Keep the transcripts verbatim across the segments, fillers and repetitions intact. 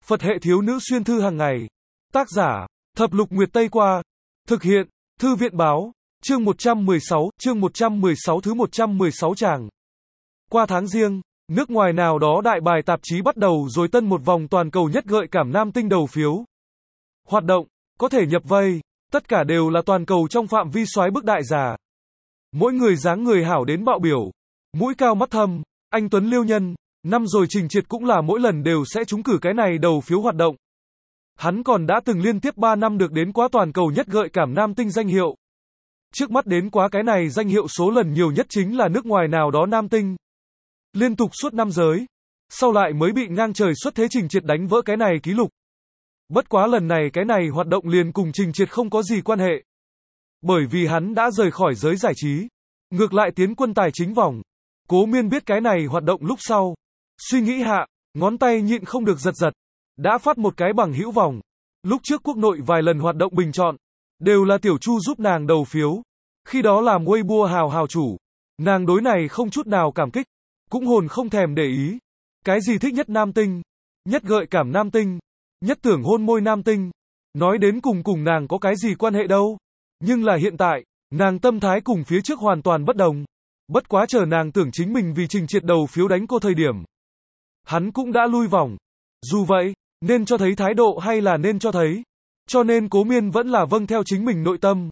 Phật hệ thiếu nữ xuyên thư hàng ngày. Tác giả, Thập Lục Nguyệt Tây Qua. Thực hiện, Thư viện báo. Chương một trăm mười sáu, chương một trăm mười sáu thứ một trăm mười sáu tràng. Qua tháng riêng, nước ngoài nào đó đại bài tạp chí bắt đầu rồi tân một vòng toàn cầu nhất gợi cảm nam tinh đầu phiếu. Hoạt động, có thể nhập vây, tất cả đều là toàn cầu trong phạm vi soái bức đại giả. Mỗi người dáng người hảo đến bạo biểu, mũi cao mắt thâm, anh tuấn liêu nhân, năm rồi Trình Triệt cũng là mỗi lần đều sẽ trúng cử cái này đầu phiếu hoạt động. Hắn còn đã từng liên tiếp ba năm được đến quá toàn cầu nhất gợi cảm nam tinh danh hiệu. Trước mắt đến quá cái này danh hiệu số lần nhiều nhất chính là nước ngoài nào đó nam tinh. Liên tục suốt năm giới. Sau lại mới bị ngang trời xuất thế Trình Triệt đánh vỡ cái này ký lục. Bất quá lần này cái này hoạt động liền cùng Trình Triệt không có gì quan hệ. Bởi vì hắn đã rời khỏi giới giải trí. Ngược lại tiến quân tài chính vòng. Cố Miên biết cái này hoạt động lúc sau. Suy nghĩ hạ, ngón tay nhịn không được giật giật. Đã phát một cái bằng hữu vòng. Lúc trước quốc nội vài lần hoạt động bình chọn. Đều là Tiểu Chu giúp nàng đầu phiếu. Khi đó làm Weibo hào hào chủ. Nàng đối này không chút nào cảm kích. Cũng hồn không thèm để ý. Cái gì thích nhất nam tinh? Nhất gợi cảm nam tinh? Nhất tưởng hôn môi nam tinh? Nói đến cùng cùng nàng có cái gì quan hệ đâu? Nhưng là hiện tại, nàng tâm thái cùng phía trước hoàn toàn bất đồng. Bất quá chờ nàng tưởng chính mình vì Trình Triệt đầu phiếu đánh cô thời điểm. Hắn cũng đã lui vòng. Dù vậy, nên cho thấy thái độ hay là nên cho thấy. Cho nên Cố Miên vẫn là vâng theo chính mình nội tâm.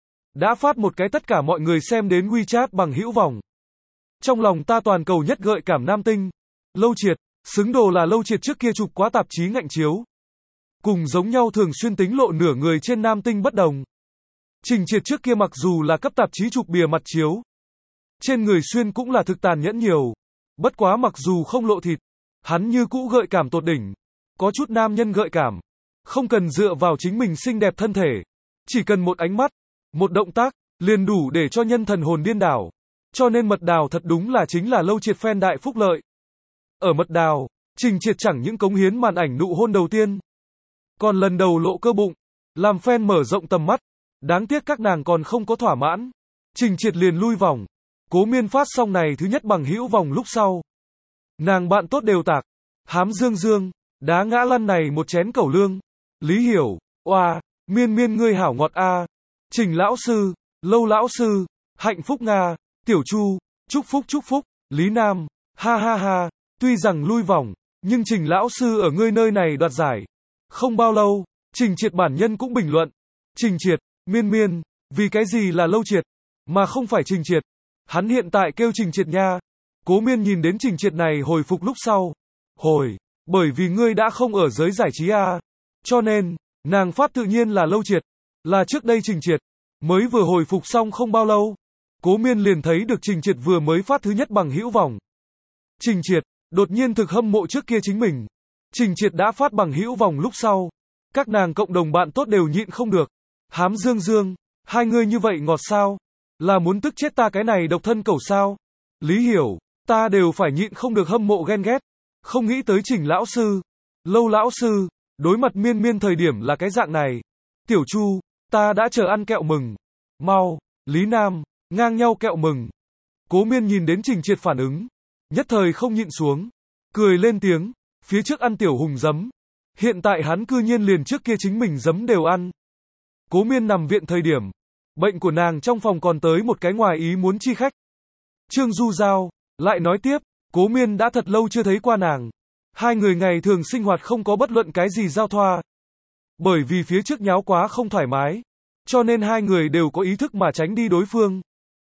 Đã phát một cái tất cả mọi người xem đến WeChat bằng hữu vòng. Trong lòng ta toàn cầu nhất gợi cảm nam tinh. Lâu Triệt, xứng đồ là Lâu Triệt trước kia chụp quá tạp chí ngạnh chiếu. Cùng giống nhau thường xuyên tính lộ nửa người trên nam tinh bất đồng. Trình Triệt trước kia mặc dù là cấp tạp chí chụp bìa mặt chiếu. Trên người xuyên cũng là thực tàn nhẫn nhiều. Bất quá mặc dù không lộ thịt. Hắn như cũ gợi cảm tột đỉnh. Có chút nam nhân gợi cảm. Không cần dựa vào chính mình xinh đẹp thân thể. Chỉ cần một ánh mắt, một động tác, liền đủ để cho nhân thần hồn điên đảo. Cho nên Mật Đào thật đúng là chính là Lâu Triệt fan đại phúc lợi. Ở Mật Đào, Trình Triệt chẳng những cống hiến màn ảnh nụ hôn đầu tiên. Còn lần đầu lộ cơ bụng. Làm fan mở rộng tầm mắt. Đáng tiếc các nàng còn không có thỏa mãn. Trình Triệt liền lui vòng. Cố Miên phát xong này thứ nhất bằng hữu vòng lúc sau. Nàng bạn tốt đều tạc. Hám dương dương. Đá ngã lăn này một chén cẩu lương. Lý Hiểu, oa, Miên Miên ngươi hảo ngọt a. Trình lão sư, Lâu lão sư, Hạnh Phúc Nga, Tiểu Chu, chúc phúc chúc phúc, Lý Nam, ha ha ha, tuy rằng lui vòng, nhưng Trình lão sư ở ngươi nơi này đoạt giải. Không bao lâu, Trình Triệt bản nhân cũng bình luận. Trình Triệt, Miên Miên, vì cái gì là Lâu Triệt, mà không phải Trình Triệt. Hắn hiện tại kêu Trình Triệt nha. Cố Miên nhìn đến Trình Triệt này hồi phục lúc sau. Hồi, bởi vì ngươi đã không ở giới giải trí a. Cho nên, nàng phát tự nhiên là Lâu Triệt. Là trước đây Trình Triệt. Mới vừa hồi phục xong không bao lâu. Cố Miên liền thấy được Trình Triệt vừa mới phát thứ nhất bằng hữu vòng. Trình Triệt, đột nhiên thực hâm mộ trước kia chính mình. Trình Triệt đã phát bằng hữu vòng lúc sau. Các nàng cộng đồng bạn tốt đều nhịn không được. Hám dương dương, hai người như vậy ngọt sao? Là muốn tức chết ta cái này độc thân cẩu sao? Lý Hiểu, ta đều phải nhịn không được hâm mộ ghen ghét. Không nghĩ tới Trình lão sư, Lâu lão sư, đối mặt Miên Miên thời điểm là cái dạng này. Tiểu Chu, ta đã chờ ăn kẹo mừng. Mau, Lý Nam, ngang nhau kẹo mừng. Cố Miên nhìn đến Trình Triệt phản ứng. Nhất thời không nhịn xuống. Cười lên tiếng, phía trước ăn tiểu hùng giấm. Hiện tại hắn cư nhiên liền trước kia chính mình giấm đều ăn. Cố Miên nằm viện thời điểm. Bệnh của nàng trong phòng còn tới một cái ngoài ý muốn chi khách. Trương Du Giao, lại nói tiếp, Cố Miên đã thật lâu chưa thấy qua nàng. Hai người ngày thường sinh hoạt không có bất luận cái gì giao thoa. Bởi vì phía trước nháo quá không thoải mái. Cho nên hai người đều có ý thức mà tránh đi đối phương.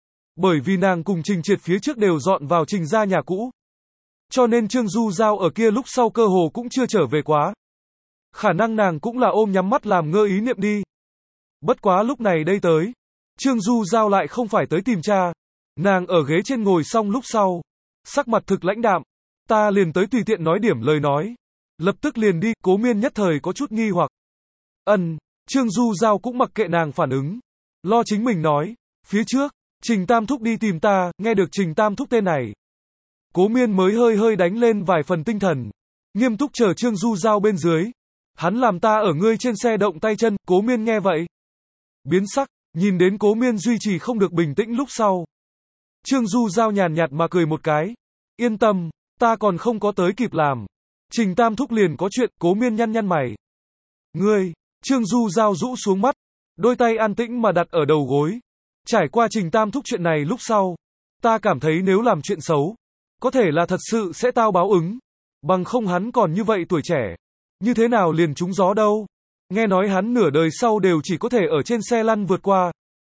Bởi vì nàng cùng Trình Triệt phía trước đều dọn vào Trình gia nhà cũ. Cho nên Trương Du Giao ở kia lúc sau cơ hồ cũng chưa trở về quá. Khả năng nàng cũng là ôm nhắm mắt làm ngơ ý niệm đi. Bất quá lúc này đây tới. Trương Du Giao lại không phải tới tìm cha. Nàng ở ghế trên ngồi xong lúc sau. Sắc mặt thực lãnh đạm. Ta liền tới tùy tiện nói điểm lời nói. Lập tức liền đi. Cố Miên nhất thời có chút nghi hoặc. Ân, Trương Du Giao cũng mặc kệ nàng phản ứng. Lo chính mình nói. Phía trước, Trình Tam Thúc đi tìm ta, nghe được Trình Tam Thúc tên này. Cố Miên mới hơi hơi đánh lên vài phần tinh thần. Nghiêm túc chờ Trương Du Giao bên dưới. Hắn làm ta ở ngươi trên xe động tay chân. Cố Miên nghe vậy. Biến sắc, nhìn đến Cố Miên duy trì không được bình tĩnh lúc sau. Trương Du Giao nhàn nhạt mà cười một cái. Yên tâm, ta còn không có tới kịp làm. Trình Tam Thúc liền có chuyện, Cố Miên nhăn nhăn mày. Ngươi, Trương Du Giao rũ xuống mắt, đôi tay an tĩnh mà đặt ở đầu gối. Trải qua Trình Tam Thúc chuyện này lúc sau, ta cảm thấy nếu làm chuyện xấu, có thể là thật sự sẽ tao báo ứng. Bằng không hắn còn như vậy tuổi trẻ, như thế nào liền trúng gió đâu. Nghe nói hắn nửa đời sau đều chỉ có thể ở trên xe lăn vượt qua.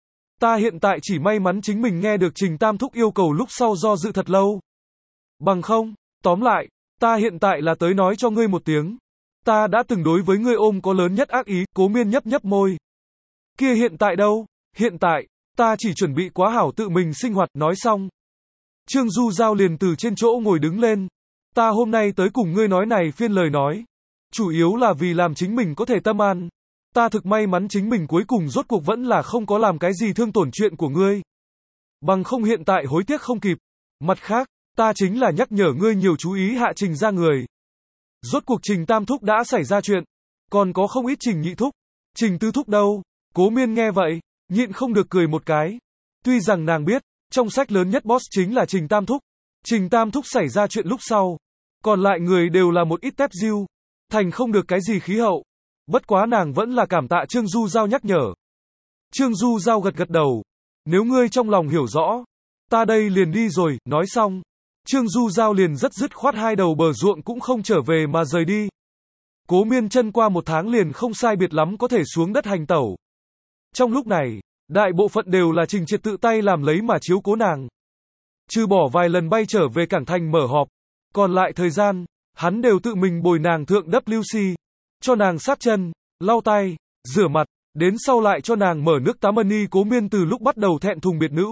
Ta hiện tại chỉ may mắn chính mình nghe được Trình Tam Thúc yêu cầu lúc sau do dự thật lâu. Bằng không, tóm lại, ta hiện tại là tới nói cho ngươi một tiếng. Ta đã từng đối với ngươi ôm có lớn nhất ác ý, Cố Miên nhấp nhấp môi. Kia hiện tại đâu? Hiện tại, ta chỉ chuẩn bị quá hảo tự mình sinh hoạt, nói xong. Trương Du Giao liền từ trên chỗ ngồi đứng lên. Ta hôm nay tới cùng ngươi nói này phiên lời nói. Chủ yếu là vì làm chính mình có thể tâm an. Ta thực may mắn chính mình cuối cùng rốt cuộc vẫn là không có làm cái gì thương tổn chuyện của ngươi. Bằng không hiện tại hối tiếc không kịp. Mặt khác, ta chính là nhắc nhở ngươi nhiều chú ý hạ Trình ra người. Rốt cuộc Trình Tam Thúc đã xảy ra chuyện. Còn có không ít Trình Nhị Thúc. Trình Tứ Thúc đâu? Cố Miên nghe vậy, nhịn không được cười một cái. Tuy rằng nàng biết, trong sách lớn nhất boss chính là Trình Tam Thúc. Trình Tam Thúc xảy ra chuyện lúc sau. Còn lại người đều là một ít tép diêu. Thành không được cái gì khí hậu. Bất quá nàng vẫn là cảm tạ Trương Du Giao nhắc nhở. Trương Du Giao gật gật đầu. Nếu ngươi trong lòng hiểu rõ, ta đây liền đi rồi, nói xong. Trương Du Giao liền rất dứt khoát hai đầu bờ ruộng cũng không trở về mà rời đi. Cố Miên chân qua một tháng liền không sai biệt lắm có thể xuống đất hành tẩu. Trong lúc này, đại bộ phận đều là Trình Triệt tự tay làm lấy mà chiếu cố nàng. Trừ bỏ vài lần bay trở về cảng thành mở họp, còn lại thời gian, hắn đều tự mình bồi nàng thượng W C, cho nàng sát chân, lau tay, rửa mặt, đến sau lại cho nàng mở nước tắm ân y. Cố Miên từ lúc bắt đầu thẹn thùng biệt nữ,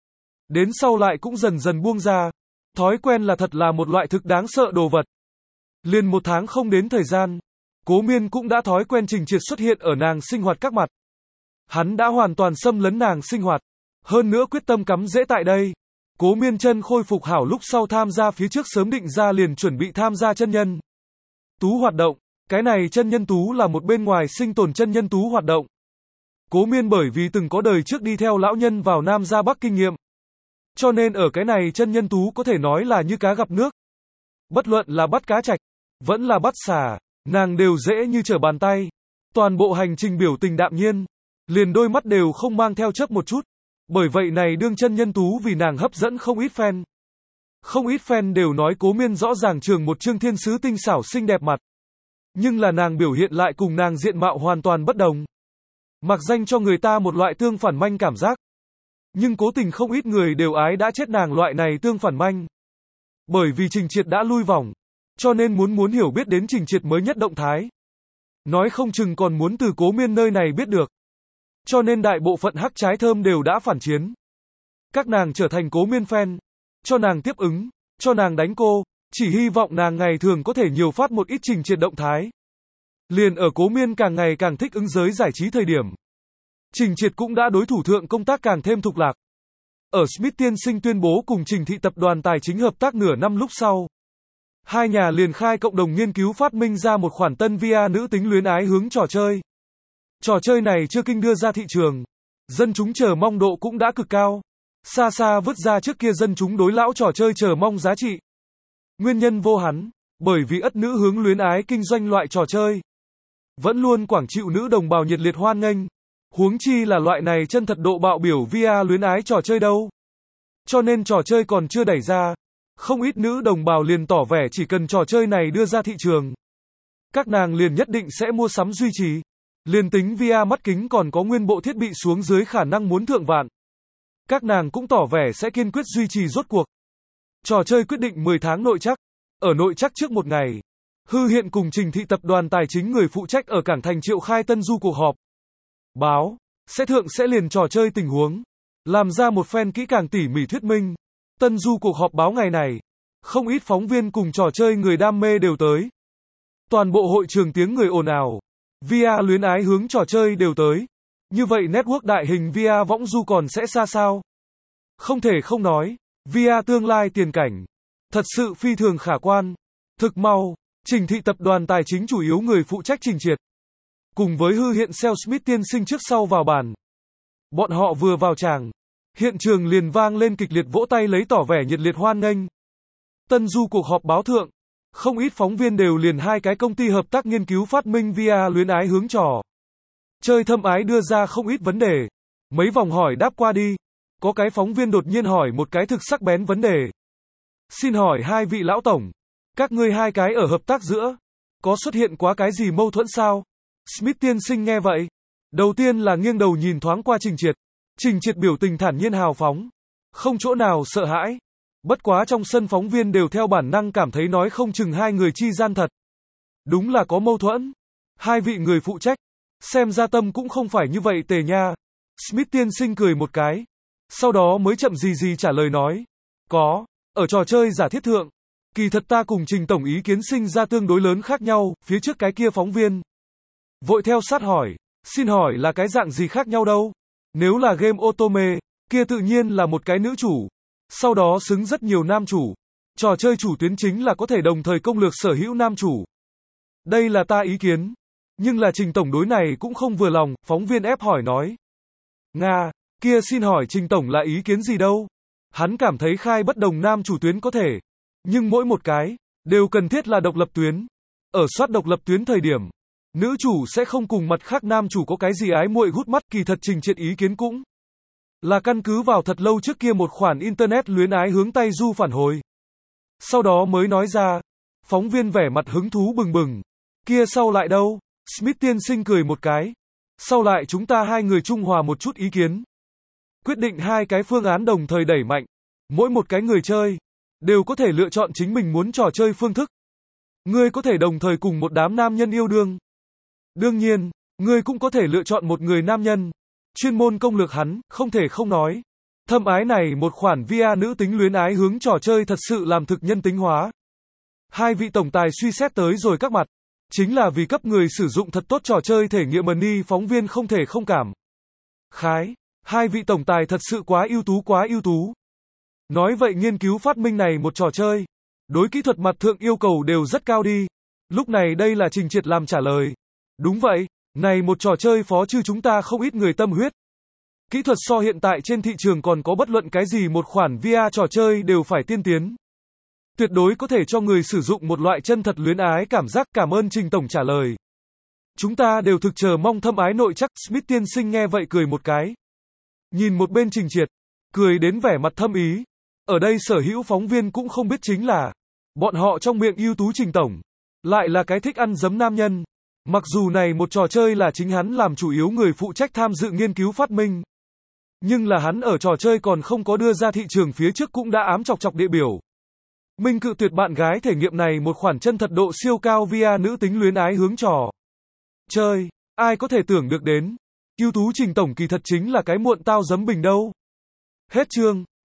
đến sau lại cũng dần dần buông ra. Thói quen là thật là một loại thực đáng sợ đồ vật. Liền một tháng không đến thời gian, Cố Miên cũng đã thói quen Trình Triệt xuất hiện ở nàng sinh hoạt các mặt. Hắn đã hoàn toàn xâm lấn nàng sinh hoạt, hơn nữa quyết tâm cắm rễ tại đây. Cố Miên chân khôi phục hảo lúc sau tham gia phía trước sớm định ra liền chuẩn bị tham gia chân nhân tú hoạt động. Cái này chân nhân tú là một bên ngoài sinh tồn chân nhân tú hoạt động. Cố Miên bởi vì từng có đời trước đi theo lão nhân vào Nam ra Bắc kinh nghiệm, cho nên ở cái này chân nhân tú có thể nói là như cá gặp nước. Bất luận là bắt cá trạch, vẫn là bắt xà, nàng đều dễ như trở bàn tay. Toàn bộ hành trình biểu tình đạm nhiên, liền đôi mắt đều không mang theo chớp một chút. Bởi vậy này đương chân nhân tú vì nàng hấp dẫn không ít fan. Không ít fan đều nói Cố Miên rõ ràng trường một trương thiên sứ tinh xảo xinh đẹp mặt. Nhưng là nàng biểu hiện lại cùng nàng diện mạo hoàn toàn bất đồng. Mặc danh cho người ta một loại tương phản manh cảm giác. Nhưng cố tình không ít người đều ái đã chết nàng loại này tương phản manh. Bởi vì Trình Triệt đã lui vòng, cho nên muốn muốn hiểu biết đến Trình Triệt mới nhất động thái. Nói không chừng còn muốn từ Cố Miên nơi này biết được. Cho nên đại bộ phận hắc trái thơm đều đã phản chiến. Các nàng trở thành Cố Miên fan, cho nàng tiếp ứng, cho nàng đánh cô, chỉ hy vọng nàng ngày thường có thể nhiều phát một ít Trình Triệt động thái. Liền ở Cố Miên càng ngày càng thích ứng giới giải trí thời điểm, Trình Triệt cũng đã đối thủ thượng công tác càng thêm thục lạc. Ở Smith tiên sinh tuyên bố cùng Trình thị tập đoàn tài chính hợp tác nửa năm lúc sau, hai nhà liền khai cộng đồng nghiên cứu phát minh ra một khoản tân vê rờ nữ tính luyến ái hướng trò chơi. Trò chơi này chưa kinh đưa ra thị trường, dân chúng chờ mong độ cũng đã cực cao, xa xa vứt ra trước kia dân chúng đối lão trò chơi chờ mong giá trị. Nguyên nhân vô hắn, bởi vì ất nữ hướng luyến ái kinh doanh loại trò chơi vẫn luôn quảng chịu nữ đồng bào nhiệt liệt hoan nghênh, huống chi là loại này chân thật độ bạo biểu vê rờ luyến ái trò chơi đâu. Cho nên trò chơi còn chưa đẩy ra, không ít nữ đồng bào liền tỏ vẻ chỉ cần trò chơi này đưa ra thị trường, các nàng liền nhất định sẽ mua sắm duy trì. Liền tính vê rờ mắt kính còn có nguyên bộ thiết bị xuống dưới khả năng muốn thượng vạn, các nàng cũng tỏ vẻ sẽ kiên quyết duy trì rốt cuộc. Trò chơi quyết định mười tháng nội trắc. Ở nội trắc trước một ngày, Hư Hiện cùng Trình thị tập đoàn tài chính người phụ trách ở cảng thành triệu khai tân du cuộc họp. Báo, sẽ thượng sẽ liền trò chơi tình huống, làm ra một phen kỹ càng tỉ mỉ thuyết minh. Tân du cuộc họp báo ngày này, không ít phóng viên cùng trò chơi người đam mê đều tới. Toàn bộ hội trường tiếng người ồn ào, vê rờ luyến ái hướng trò chơi đều tới. Như vậy network đại hình vê rờ võng du còn sẽ xa sao? Không thể không nói, vê rờ tương lai tiền cảnh thật sự phi thường khả quan. Thực mau, Trình thị tập đoàn tài chính chủ yếu người phụ trách Trình Triệt, cùng với Hư Hiện Sale Smith tiên sinh trước sau vào bàn. Bọn họ vừa vào tràng, hiện trường liền vang lên kịch liệt vỗ tay lấy tỏ vẻ nhiệt liệt hoan nghênh. Tân du cuộc họp báo thượng, Không ít phóng viên đều liền hai cái công ty hợp tác nghiên cứu phát minh vê rờ luyến ái hướng trò chơi thâm ái đưa ra không ít vấn đề. Mấy vòng hỏi đáp qua đi, có cái phóng viên đột nhiên hỏi một cái thực sắc bén vấn đề. Xin hỏi hai vị lão tổng, các ngươi hai cái ở hợp tác giữa, có xuất hiện quá cái gì mâu thuẫn sao? Smith tiên sinh nghe vậy, đầu tiên là nghiêng đầu nhìn thoáng qua Trình Triệt. Trình Triệt biểu tình thản nhiên hào phóng, không chỗ nào sợ hãi. Bất quá trong sân phóng viên đều theo bản năng cảm thấy nói không chừng hai người chi gian thật. Đúng là có mâu thuẫn. Hai vị người phụ trách, xem ra tâm cũng không phải như vậy tề nha. Smith tiên sinh cười một cái, sau đó mới chậm gì gì trả lời nói. Có, ở trò chơi giả thiết thượng, kỳ thật ta cùng Trình tổng ý kiến sinh ra tương đối lớn khác nhau. Phía trước cái kia phóng viên vội theo sát hỏi, xin hỏi là cái dạng gì khác nhau đâu? Nếu là game Otome, kia tự nhiên là một cái nữ chủ, sau đó xứng rất nhiều nam chủ. Trò chơi chủ tuyến chính là có thể đồng thời công lược sở hữu nam chủ. Đây là ta ý kiến. Nhưng là Trình tổng đối này cũng không vừa lòng, phóng viên ép hỏi nói. Nga, kia xin hỏi Trình tổng là ý kiến gì đâu? Hắn cảm thấy khai bất đồng nam chủ tuyến có thể, nhưng mỗi một cái đều cần thiết là độc lập tuyến. Ở soát độc lập tuyến thời điểm, nữ chủ sẽ không cùng mặt khác nam chủ có cái gì ái muội hút mắt. Kỳ thật Trình Triệt ý kiến cũng là căn cứ vào thật lâu trước kia một khoản internet luyến ái hướng Tây Du phản hồi. Sau đó mới nói ra. Phóng viên vẻ mặt hứng thú bừng bừng. Kia sau lại đâu? Smith tiên sinh cười một cái. Sau lại chúng ta hai người trung hòa một chút ý kiến, quyết định hai cái phương án đồng thời đẩy mạnh. Mỗi một cái người chơi đều có thể lựa chọn chính mình muốn trò chơi phương thức. Ngươi có thể đồng thời cùng một đám nam nhân yêu đương. Đương nhiên, ngươi cũng có thể lựa chọn một người nam nhân, chuyên môn công lược hắn. Không thể không nói, thâm ái này một khoản vê rờ nữ tính luyến ái hướng trò chơi thật sự làm thực nhân tính hóa. Hai vị tổng tài suy xét tới rồi các mặt, chính là vì cấp người sử dụng thật tốt trò chơi thể nghiệm money. Phóng viên không thể không cảm khái, hai vị tổng tài thật sự quá ưu tú quá ưu tú. Nói vậy nghiên cứu phát minh này một trò chơi, đối kỹ thuật mặt thượng yêu cầu đều rất cao đi. Lúc này đây là Trình Triệt làm trả lời. Đúng vậy, này một trò chơi phó chư chúng ta không ít người tâm huyết. Kỹ thuật so hiện tại trên thị trường còn có bất luận cái gì một khoản vê rờ trò chơi đều phải tiên tiến. Tuyệt đối có thể cho người sử dụng một loại chân thật luyến ái cảm giác. Cảm ơn Trình tổng trả lời. Chúng ta đều thực chờ mong thâm ái nội chắc. Smith tiên sinh nghe vậy cười một cái, nhìn một bên Trình Triệt, cười đến vẻ mặt thâm ý. Ở đây sở hữu phóng viên cũng không biết chính là, bọn họ trong miệng ưu tú Trình tổng, lại là cái thích ăn dấm nam nhân. Mặc dù này một trò chơi là chính hắn làm chủ yếu người phụ trách tham dự nghiên cứu phát minh, nhưng là hắn ở trò chơi còn không có đưa ra thị trường phía trước cũng đã ám chọc chọc địa biểu. Minh cự tuyệt bạn gái thể nghiệm này một khoản chân thật độ siêu cao vê rờ nữ tính luyến ái hướng trò chơi. Ai có thể tưởng được đến, ưu tú Trình tổng kỳ thật chính là cái muộn tao giấm bình đâu. Hết chương.